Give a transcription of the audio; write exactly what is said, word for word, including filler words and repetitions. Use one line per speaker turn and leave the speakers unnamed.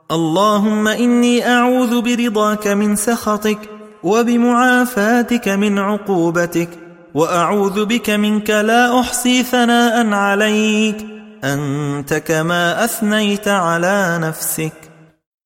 اللهم إني أعوذ برضاك من سخطك وبمعافاتك من عقوبتك، وأعوذ بك منك لا أحصي ثناء عليك، أنت كما أثنيت على نفسك.